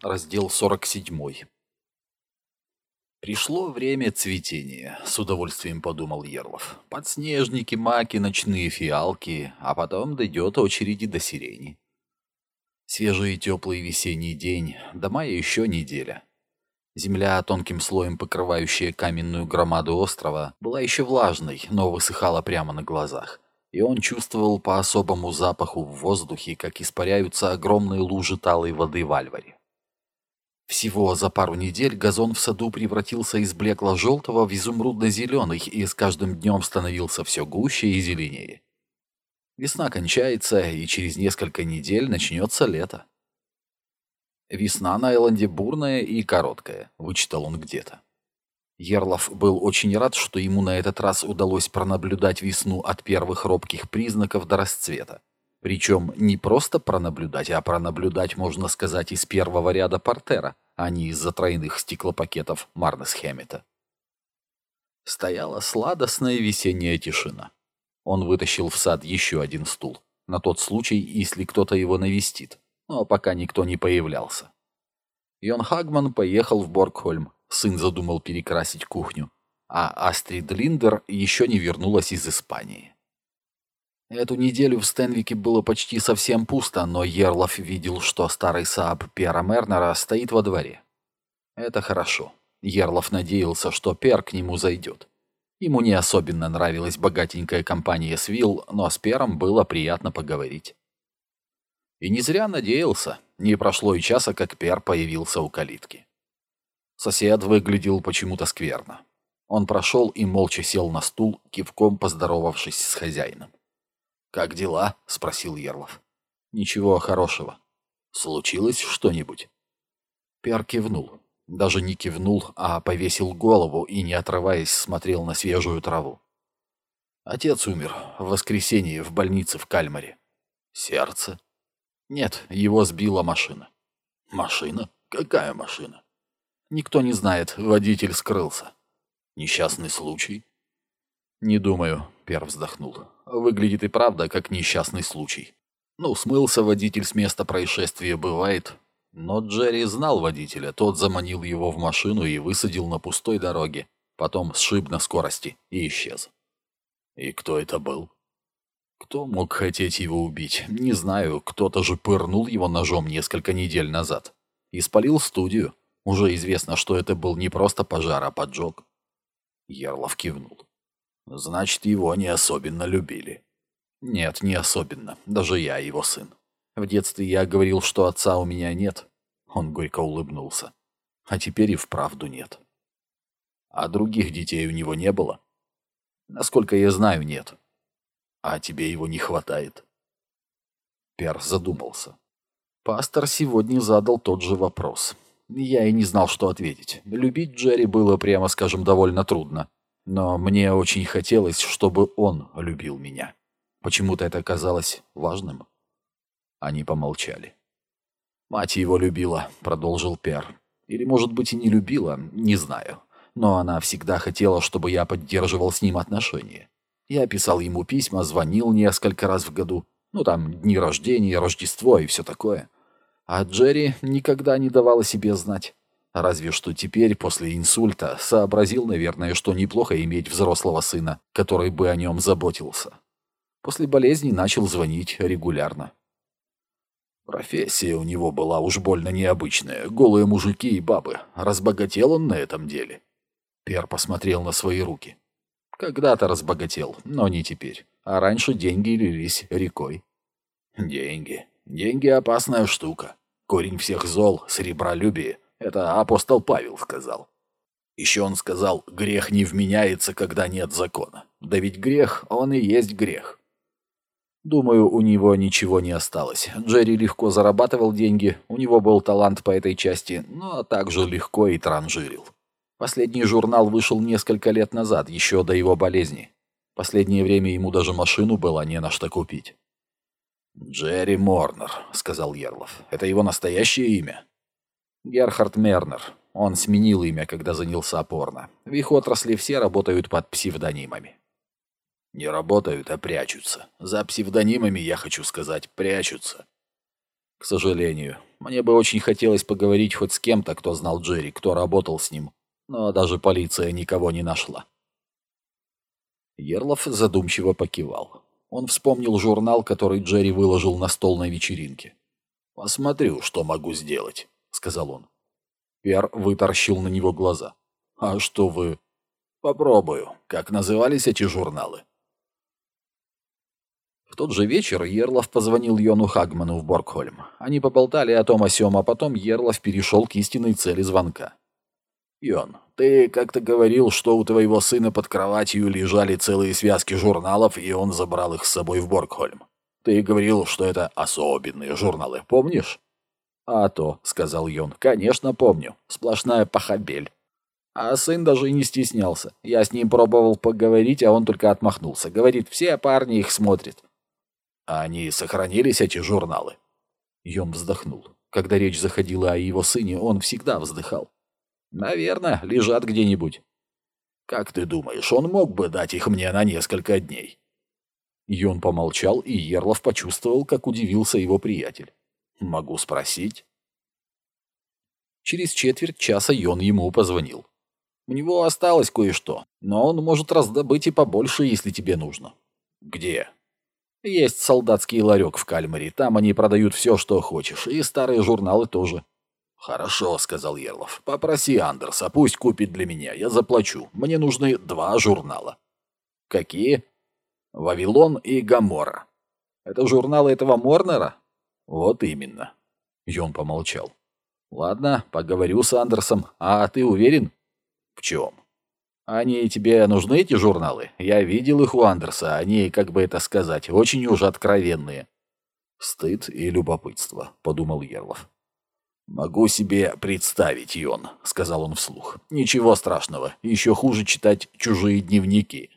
Раздел 47. Пришло время цветения, с удовольствием подумал Ерлов. Подснежники, маки, ночные фиалки, а потом дойдет очередь и до сирени. Свежий и теплый весенний день, до мая еще неделя. Земля, тонким слоем покрывающая каменную громаду острова, была еще влажной, но высыхала прямо на глазах. И он чувствовал по особому запаху в воздухе, как испаряются огромные лужи талой воды в Альваре. Всего за пару недель газон в саду превратился из блекло-желтого в изумрудно-зеленый и с каждым днем становился все гуще и зеленее. Весна кончается, и через несколько недель начнется лето. «Весна на Элленде бурная и короткая», — вычитал он где-то. Ерлов был очень рад, что ему на этот раз удалось пронаблюдать весну от первых робких признаков до расцвета. Причем не просто пронаблюдать, а пронаблюдать, можно сказать, из первого ряда портера, а не из-за тройных стеклопакетов Марнес Хэммета. Стояла сладостная весенняя тишина. Он вытащил в сад еще один стул, на тот случай, если кто-то его навестит, но пока никто не появлялся. Йон Хагман поехал в Боргхольм, сын задумал перекрасить кухню, а Астрид Линдер еще не вернулась из Испании. Эту неделю в Стенвике было почти совсем пусто, но Ерлов видел, что старый Saab Пера Мернера стоит во дворе. Это хорошо. Ерлов надеялся, что Пер к нему зайдет. Ему не особенно нравилась богатенькая компания Свилл, но с Пером было приятно поговорить. И не зря надеялся. Не прошло и часа, как Пер появился у калитки. Сосед выглядел почему-то скверно. Он прошел и молча сел на стул, кивком поздоровавшись с хозяином. «Как дела?» — спросил Ерлов. «Ничего хорошего. Случилось что-нибудь?» Пер кивнул. Даже не кивнул, а повесил голову и, не отрываясь, смотрел на свежую траву. Отец умер в воскресенье в больнице в Кальмаре. Сердце? Нет, его сбила машина. Машина? Какая машина? Никто не знает, водитель скрылся. Несчастный случай? Не думаю, Пер вздохнул. Выглядит и правда как несчастный случай. Ну, смылся водитель с места происшествия, бывает. Но Джерри знал водителя, тот заманил его в машину и высадил на пустой дороге. Потом сшиб на скорости и исчез. И кто это был? Кто мог хотеть его убить? Не знаю, кто-то же пырнул его ножом несколько недель назад. И спалил студию. Уже известно, что это был не просто пожар, а поджог. Ерлов кивнул. Значит, его не особенно любили. Нет, не особенно. Даже я его сын. В детстве я говорил, что отца у меня нет. Он горько улыбнулся. А теперь и вправду нет. А других детей у него не было? Насколько я знаю, нет. А тебе его не хватает? Пер задумался. Пастор сегодня задал тот же вопрос. Я и не знал, что ответить. Любить Джерри было, прямо скажем, довольно трудно. Но мне очень хотелось, чтобы он любил меня. Почему-то это казалось важным. Они помолчали. «Мать его любила», — продолжил Пер. «Или, может быть, и не любила, не знаю. Но она всегда хотела, чтобы я поддерживал с ним отношения. Я писал ему письма, звонил несколько раз в году. Ну, там, дни рождения, Рождество и все такое. А Джерри никогда не давал о себе знать. Разве что теперь, после инсульта, сообразил, наверное, что неплохо иметь взрослого сына, который бы о нем заботился. После болезни начал звонить регулярно. Профессия у него была уж больно необычная. Голые мужики и бабы. Разбогател он на этом деле. Пер посмотрел на свои руки. Когда-то разбогател, но не теперь. А раньше деньги лились рекой. Деньги. Деньги — опасная штука. Корень всех зол — сребролюбие. Это апостол Павел сказал. Еще он сказал, грех не вменяется, когда нет закона. Да ведь грех, он и есть грех. Думаю, у него ничего не осталось. Джерри легко зарабатывал деньги, у него был талант по этой части, но также легко и транжирил. Последний журнал вышел несколько лет назад, еще до его болезни. Последнее время ему даже машину было не на что купить. «Джерри Морнер», — сказал Ерлов. «Это его настоящее имя?» «Герхард Мернер. Он сменил имя, когда занялся порно. В их отрасли все работают под псевдонимами». «Не работают, а прячутся. За псевдонимами, я хочу сказать, прячутся». «К сожалению. Мне бы очень хотелось поговорить хоть с кем-то, кто знал Джерри, кто работал с ним, но даже полиция никого не нашла». Ерлов задумчиво покивал. Он вспомнил журнал, который Джерри выложил на стол на вечеринке. «Посмотрю, что могу сделать», — сказал он. Пер вытаращил на него глаза. «А что вы...» «Попробую. Как назывались эти журналы?» В тот же вечер Ерлов позвонил Йону Хагману в Боргхольм. Они поболтали о том о сём, а потом Ерлов перешел к истинной цели звонка. «Йон, ты как-то говорил, что у твоего сына под кроватью лежали целые связки журналов, и он забрал их с собой в Боргхольм. Ты говорил, что это особенные журналы, помнишь?» «А то», — сказал Йон, — «конечно помню. Сплошная похабель». А сын даже и не стеснялся. Я с ним пробовал поговорить, а он только отмахнулся. Говорит, все парни их смотрят. «А они сохранились, эти журналы?» Йон вздохнул. Когда речь заходила о его сыне, он всегда вздыхал. «Наверное, лежат где-нибудь». «Как ты думаешь, он мог бы дать их мне на несколько дней?» Йон помолчал, и Ерлов почувствовал, как удивился его приятель. «Могу спросить?» Через четверть часа Йон ему позвонил. «У него осталось кое-что, но он может раздобыть и побольше, если тебе нужно». «Где?» «Есть солдатский ларек в Кальмаре, там они продают все, что хочешь, и старые журналы тоже». «Хорошо», — сказал Ерлов. «Попроси Андерса, пусть купит для меня, я заплачу. Мне нужны 2 журнала». «Какие?» «Вавилон» и «Гоморра». «Это журналы этого Морнера?» «Вот именно». Йон помолчал. «Ладно, поговорю с Андерсом. А ты уверен?» «В чем?» «Они тебе нужны, эти журналы? Я видел их у Андерса, они, как бы это сказать, очень уж откровенные». «Стыд и любопытство», — подумал Ерлов. «Могу себе представить, Йон», — сказал он вслух. «Ничего страшного, еще хуже читать чужие дневники.